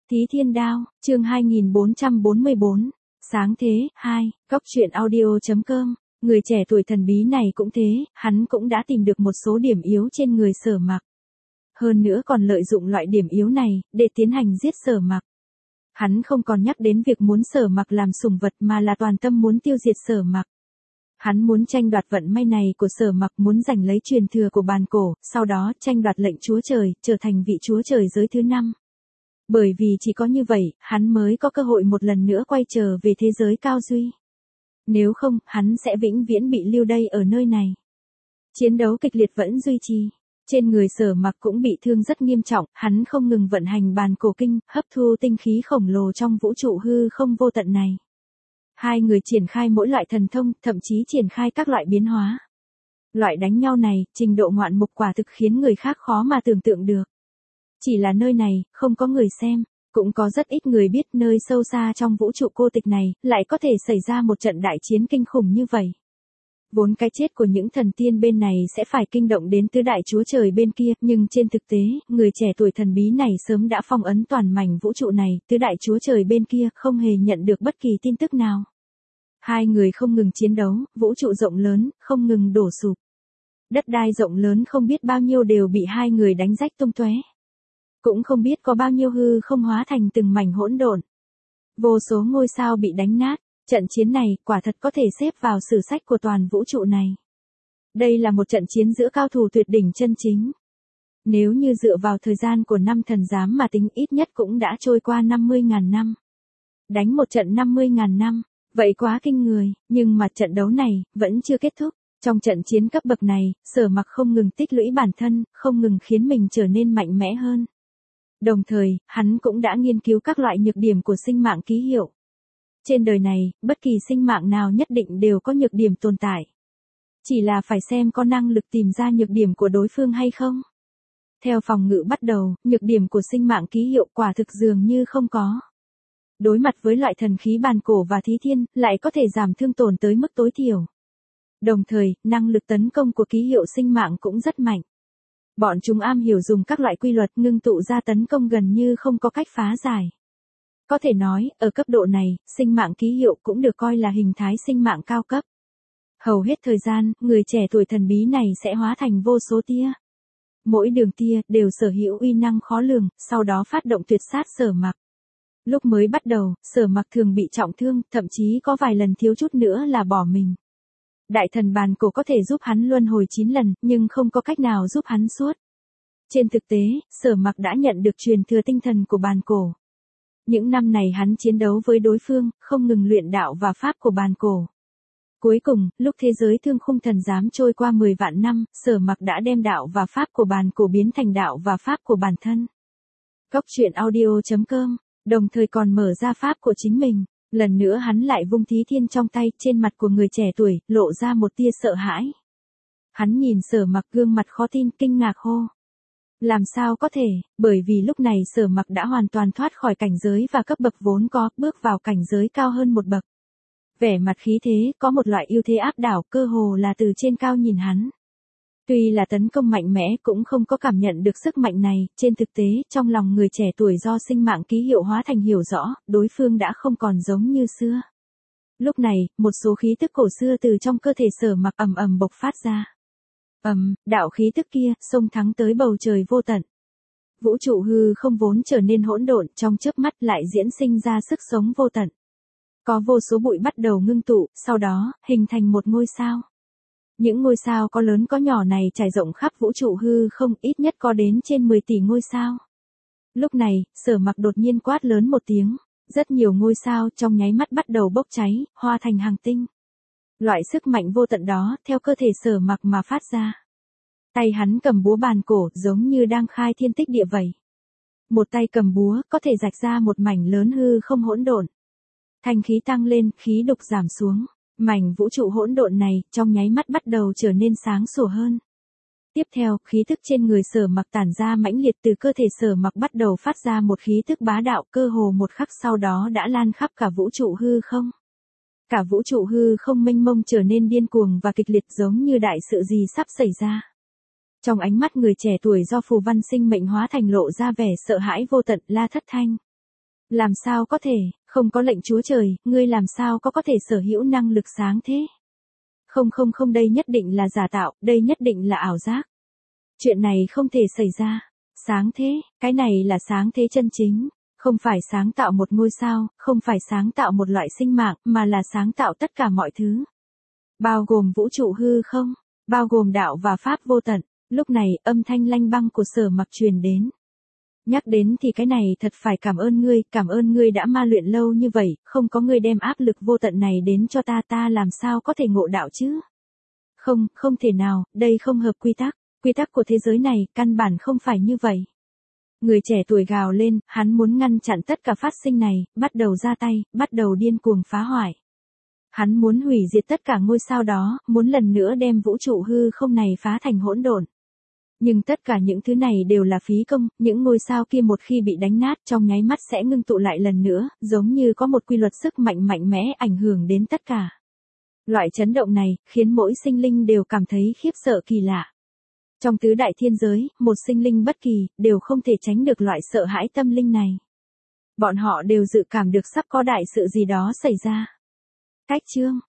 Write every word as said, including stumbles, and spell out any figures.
Thí Thiên Đao, chương hai nghìn bốn trăm bốn mươi bốn. Sáng thế, hai, Cóc truyện audio.com. Người trẻ tuổi thần bí này cũng thế, hắn cũng đã tìm được một số điểm yếu trên người Sở Mặc. Hơn nữa còn lợi dụng loại điểm yếu này, để tiến hành giết Sở Mặc. Hắn không còn nhắc đến việc muốn Sở Mặc làm sủng vật mà là toàn tâm muốn tiêu diệt Sở Mặc. Hắn muốn tranh đoạt vận may này của Sở Mặc, muốn giành lấy truyền thừa của bàn cổ, sau đó tranh đoạt lệnh chúa trời, trở thành vị chúa trời giới thứ năm. Bởi vì chỉ có như vậy, hắn mới có cơ hội một lần nữa quay trở về thế giới cao duy. Nếu không, hắn sẽ vĩnh viễn bị lưu đày ở nơi này. Chiến đấu kịch liệt vẫn duy trì. Trên người Sở Mặc cũng bị thương rất nghiêm trọng, hắn không ngừng vận hành bàn cổ kinh, hấp thu tinh khí khổng lồ trong vũ trụ hư không vô tận này. Hai người triển khai mỗi loại thần thông, thậm chí triển khai các loại biến hóa. Loại đánh nhau này, trình độ ngoạn mục quả thực khiến người khác khó mà tưởng tượng được. Chỉ là nơi này, không có người xem, cũng có rất ít người biết nơi sâu xa trong vũ trụ cô tịch này, lại có thể xảy ra một trận đại chiến kinh khủng như vậy. Vốn cái chết của những thần tiên bên này sẽ phải kinh động đến tứ đại chúa trời bên kia, nhưng trên thực tế, người trẻ tuổi thần bí này sớm đã phong ấn toàn mảnh vũ trụ này, tứ đại chúa trời bên kia không hề nhận được bất kỳ tin tức nào. Hai người không ngừng chiến đấu, vũ trụ rộng lớn, không ngừng đổ sụp. Đất đai rộng lớn không biết bao nhiêu đều bị hai người đánh rách tung tóe. Cũng không biết có bao nhiêu hư không hóa thành từng mảnh hỗn độn. Vô số ngôi sao bị đánh nát, trận chiến này quả thật có thể xếp vào sử sách của toàn vũ trụ này. Đây là một trận chiến giữa cao thủ tuyệt đỉnh chân chính. Nếu như dựa vào thời gian của năm thần giám mà tính, ít nhất cũng đã trôi qua năm mươi nghìn năm. Đánh một trận năm mươi nghìn năm, vậy quá kinh người, nhưng mà trận đấu này vẫn chưa kết thúc. Trong trận chiến cấp bậc này, Sở Mặc không ngừng tích lũy bản thân, không ngừng khiến mình trở nên mạnh mẽ hơn. Đồng thời, hắn cũng đã nghiên cứu các loại nhược điểm của sinh mạng ký hiệu. Trên đời này, bất kỳ sinh mạng nào nhất định đều có nhược điểm tồn tại. Chỉ là phải xem có năng lực tìm ra nhược điểm của đối phương hay không. Theo phòng ngự bắt đầu, nhược điểm của sinh mạng ký hiệu quả thực dường như không có. Đối mặt với loại thần khí bàn cổ và thí thiên, lại có thể giảm thương tổn tới mức tối thiểu. Đồng thời, năng lực tấn công của ký hiệu sinh mạng cũng rất mạnh. Bọn chúng am hiểu dùng các loại quy luật ngưng tụ ra tấn công gần như không có cách phá giải. Có thể nói, ở cấp độ này, sinh mạng ký hiệu cũng được coi là hình thái sinh mạng cao cấp. Hầu hết thời gian, người trẻ tuổi thần bí này sẽ hóa thành vô số tia. Mỗi đường tia đều sở hữu uy năng khó lường, sau đó phát động tuyệt sát Sở Mặc. Lúc mới bắt đầu, Sở Mặc thường bị trọng thương, thậm chí có vài lần thiếu chút nữa là bỏ mình. Đại thần bàn cổ có thể giúp hắn luân hồi chín lần, nhưng không có cách nào giúp hắn suốt. Trên thực tế, Sở Mặc đã nhận được truyền thừa tinh thần của bàn cổ. Những năm này hắn chiến đấu với đối phương, không ngừng luyện đạo và pháp của bàn cổ. Cuối cùng, lúc thế giới thương khung thần giám trôi qua mười vạn năm, Sở Mặc đã đem đạo và pháp của bàn cổ biến thành đạo và pháp của bản thân. Cóc truyện audio.com, đồng thời còn mở ra pháp của chính mình. Lần nữa hắn lại vung thí thiên trong tay, trên mặt của người trẻ tuổi, lộ ra một tia sợ hãi. Hắn nhìn Sở Mặc, gương mặt khó tin, kinh ngạc hô. Làm sao có thể, bởi vì lúc này Sở Mặc đã hoàn toàn thoát khỏi cảnh giới và cấp bậc vốn có, bước vào cảnh giới cao hơn một bậc. Vẻ mặt khí thế, có một loại ưu thế áp đảo, cơ hồ là từ trên cao nhìn hắn. Tuy là tấn công mạnh mẽ cũng không có cảm nhận được sức mạnh này, trên thực tế, trong lòng người trẻ tuổi do sinh mạng ký hiệu hóa thành hiểu rõ, đối phương đã không còn giống như xưa. Lúc này, một số khí tức cổ xưa từ trong cơ thể Sở Mặc ầm ầm bộc phát ra. Ầm, đạo khí tức kia, xông thắng tới bầu trời vô tận. Vũ trụ hư không vốn trở nên hỗn độn, trong chớp mắt lại diễn sinh ra sức sống vô tận. Có vô số bụi bắt đầu ngưng tụ, sau đó, hình thành một ngôi sao. Những ngôi sao có lớn có nhỏ này trải rộng khắp vũ trụ hư không, ít nhất có đến trên mười tỷ ngôi sao. Lúc này, Sở Mặc đột nhiên quát lớn một tiếng, rất nhiều ngôi sao trong nháy mắt bắt đầu bốc cháy, hóa thành hàng tinh. Loại sức mạnh vô tận đó, theo cơ thể Sở Mặc mà phát ra. Tay hắn cầm búa bàn cổ, giống như đang khai thiên tích địa vậy. Một tay cầm búa, có thể rạch ra một mảnh lớn hư không hỗn độn. Thanh khí tăng lên, khí độc giảm xuống. Mảnh vũ trụ hỗn độn này, trong nháy mắt bắt đầu trở nên sáng sủa hơn. Tiếp theo, khí thức trên người Sở Mặc tản ra mãnh liệt, từ cơ thể Sở Mặc bắt đầu phát ra một khí thức bá đạo, cơ hồ một khắc sau đó đã lan khắp cả vũ trụ hư không. Cả vũ trụ hư không mênh mông trở nên điên cuồng và kịch liệt, giống như đại sự gì sắp xảy ra. Trong ánh mắt người trẻ tuổi do phù văn sinh mệnh hóa thành lộ ra vẻ sợ hãi vô tận, La Thất Thanh. Làm sao có thể, không có lệnh Chúa Trời, ngươi làm sao có có thể sở hữu năng lực sáng thế? Không không không đây nhất định là giả tạo, đây nhất định là ảo giác. Chuyện này không thể xảy ra. Sáng thế, cái này là sáng thế chân chính. Không phải sáng tạo một ngôi sao, không phải sáng tạo một loại sinh mạng, mà là sáng tạo tất cả mọi thứ. Bao gồm vũ trụ hư không, bao gồm đạo và pháp vô tận. Lúc này, âm thanh lanh băng của Sở Mặc truyền đến. Nhắc đến thì cái này thật phải cảm ơn ngươi, cảm ơn ngươi đã ma luyện lâu như vậy, không có ngươi đem áp lực vô tận này đến cho ta, ta làm sao có thể ngộ đạo chứ? Không, không thể nào, đây không hợp quy tắc, quy tắc của thế giới này, căn bản không phải như vậy. Người trẻ tuổi gào lên, hắn muốn ngăn chặn tất cả phát sinh này, bắt đầu ra tay, bắt đầu điên cuồng phá hoại. Hắn muốn hủy diệt tất cả ngôi sao đó, muốn lần nữa đem vũ trụ hư không này phá thành hỗn độn. Nhưng tất cả những thứ này đều là phí công, những ngôi sao kia một khi bị đánh nát trong nháy mắt sẽ ngưng tụ lại lần nữa, giống như có một quy luật sức mạnh mạnh mẽ ảnh hưởng đến tất cả. Loại chấn động này, khiến mỗi sinh linh đều cảm thấy khiếp sợ kỳ lạ. Trong tứ đại thiên giới, một sinh linh bất kỳ, đều không thể tránh được loại sợ hãi tâm linh này. Bọn họ đều dự cảm được sắp có đại sự gì đó xảy ra. Cách chương